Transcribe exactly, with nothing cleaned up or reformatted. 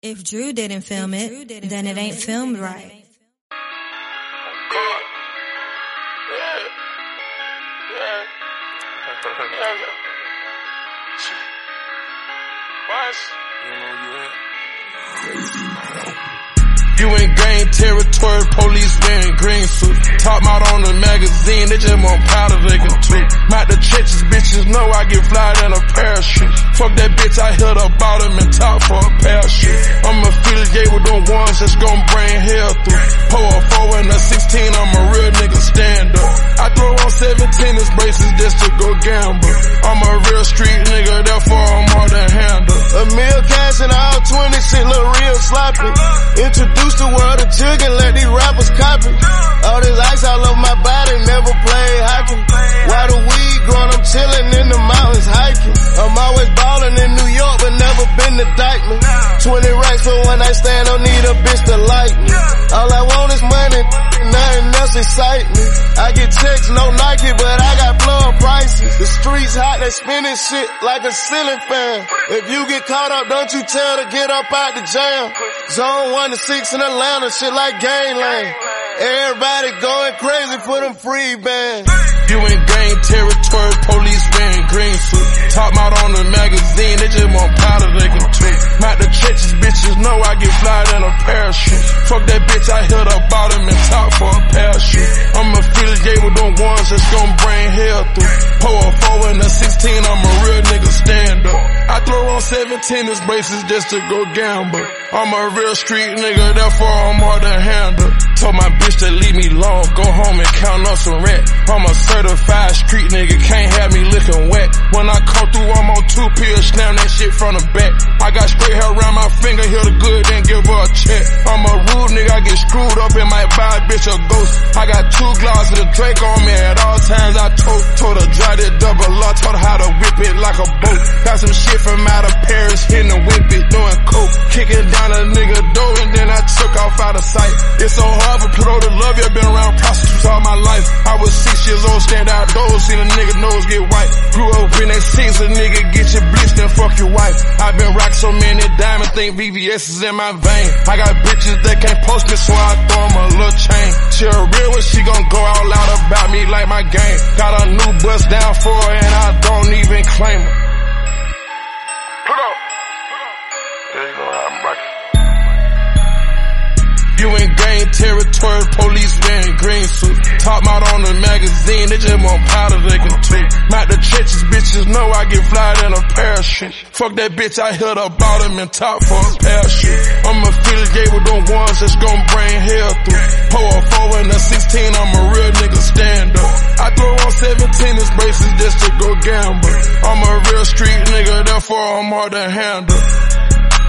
If Drew didn't film it, then it ain't filmed right. You in gang territory, police wearing green suits. Top out on the magazine, they just want powder they can tweet. Out the trenches, bitches know I get flyed in a parachute. Fuck that bitch, I hit her bottom and top for a parachute. I'm affiliated with them ones that's gon' bring hell through. Pour a four and a sixteen, I'm a real nigga stand up. I throw on seventeen as braces just to go gamble. I'm a real street nigga, therefore I'm hard to handle. A meal cash and all twenty, shit look real sloppy. Introduce the world to chicken, let these rappers copy. All this ice all over my body, never played hockey. While the weed growing, I'm chilling in the mountains hiking. I'm always ballin' in New York, but never been to Dykeman. twenty racks for one night stand, don't need a bitch to like me. All I want is money, nothing else excite me. I get checks, no Nike, but I got floor prices. The streets hot, they spinning shit like a ceiling fan. If you get caught up, don't you tell to get up out the jam. Zone one to six in Atlanta, shit like gangland. Everybody going crazy for them free bands. You in gang territory, police wearing green suits. Top out on the magazine, they just want powder they can tweet. Out the trenches, bitches know I get flyed in a parachute. Fuck that bitch, I hit her bottom and top for a parachute. I'm affiliated with them ones that's gon' bring hell through. Pour a four and a sixteen, I'm a real nigga stand up. I throw on seventeen as braces just to go gamble. I'm a real street nigga, therefore I'm hard to handle. Told my bitch to leave me alone, go home and count up some rent. I'm a certified street nigga, can't have me looking wet. When I come through, I'm on two pills, slam that shit from the back. I got straight hair around my finger, hear the good, then give her a check. I'm a rude nigga, I get screwed up and might buy a bitch a ghost. I got two glasses of Drake on me at all times. I told, told her dry that double up, taught her how to whip it like a boat. Got some shit from out of Paris, hitting the whip it, doing coke. Kicking down a nigga door and then I took off out of sight. It's so hard for Pluto to love you, been around prostitutes all my life. I was six years old, stand outdoors, seen a nigga nose get white. Grew up in that six, a nigga get you blitzed and fuck your wife. I been rocking so many diamonds, think V V S is in my vein. I got bitches that can't post me, so I throw them a little chain. She a real one, she gon' go all out about me like my game. Got a new bust down for her and I don't even claim her. Put up. There you go, I'm rocking. You in gang territory, police wearing green suits. Top out on the magazine, they just want powder they can tweet. Out the trenches, bitches know I get flyed in a parachute. Fuck that bitch, I hit her bottom and top for a parachute. I'm affiliated with them ones that's gon' bring hell through. Pour a four and a sixteen, I'm a real nigga stand up. I throw on seventeen as braces just to go gamble. I'm a real street nigga, therefore I'm hard to handle.